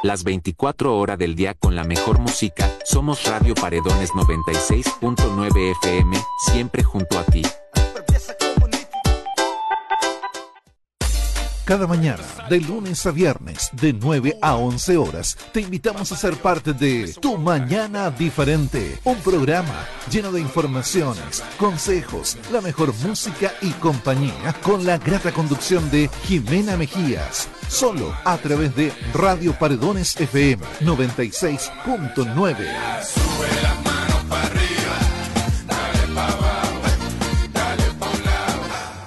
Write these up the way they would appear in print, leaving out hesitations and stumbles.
Las 24 horas del día con la mejor música, somos Radio Paredones 96.9 FM, siempre junto a ti. Cada mañana, de lunes a viernes, de 9 a 11 horas, te invitamos a ser parte de Tu Mañana Diferente, un programa lleno de informaciones, consejos, la mejor música y compañía, con la grata conducción de Jimena Mejías, solo a través de Radio Paredones FM 96.9. Sube las manos para arriba, dale para abajo, dale para un lado.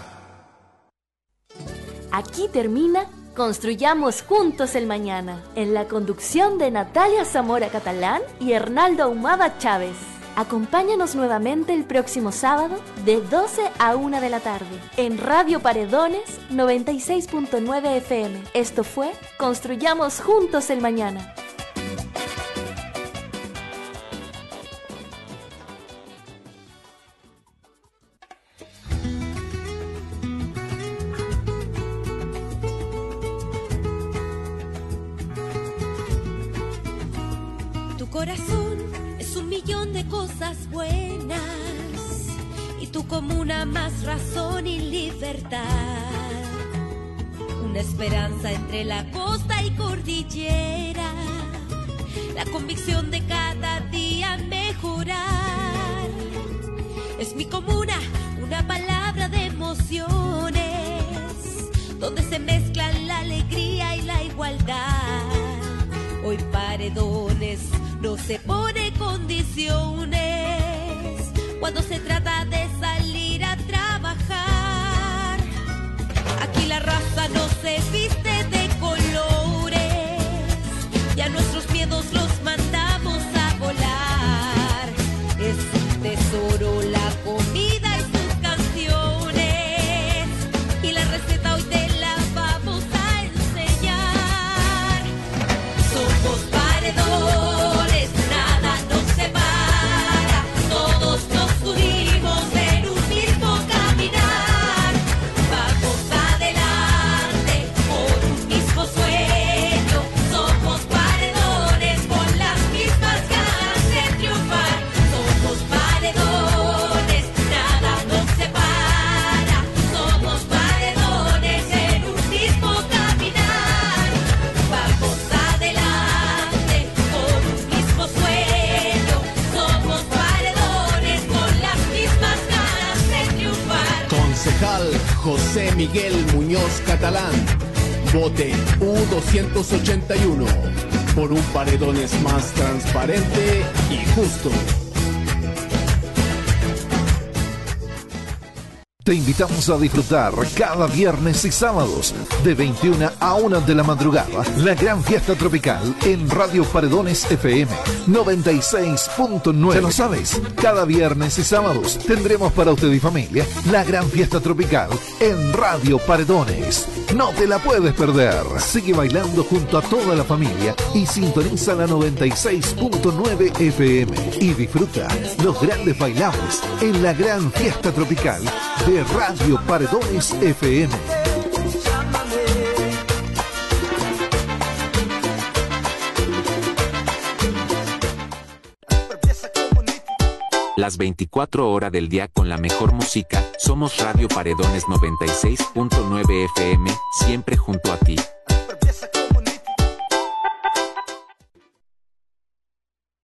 Aquí termina Construyamos Juntos el Mañana, en la conducción de Natalia Zamora Catalán y Hernaldo Ahumada Chávez. Acompáñanos nuevamente el próximo sábado de 12 a 1 de la tarde en Radio Paredones 96.9 FM. Esto fue Construyamos Juntos el Mañana. Corazón es un millón de cosas buenas y tú como una más razón y libertad, una esperanza entre la costa y cordillera, la convicción de cada día mejorar. Es mi comuna, una palabra de emociones, donde se mezclan la alegría y la igualdad. Hoy Paredones no se pone condiciones cuando se trata de salir a trabajar. Aquí la raza no se viste de colores y a nuestros miedos los mandamos a volar. Es un tesoro la comida y sus canciones, y la receta hoy te la vamos a enseñar. Somos Paredones. José Miguel Muñoz Catalán, vote U281 por un Paredones más transparente y justo. Te invitamos a disfrutar cada viernes y sábados de 21 a 1 de la madrugada la gran fiesta tropical en Radio Paredones FM 96.9. Ya lo sabes, cada viernes y sábados tendremos para usted y familia la gran fiesta tropical en Radio Paredones. No te la puedes perder. Sigue bailando junto a toda la familia y sintoniza la 96.9 FM y disfruta los grandes bailables en la gran fiesta tropical de Radio Paredones FM. Las 24 horas del día con la mejor música, somos Radio Paredones 96.9 FM, siempre junto a ti.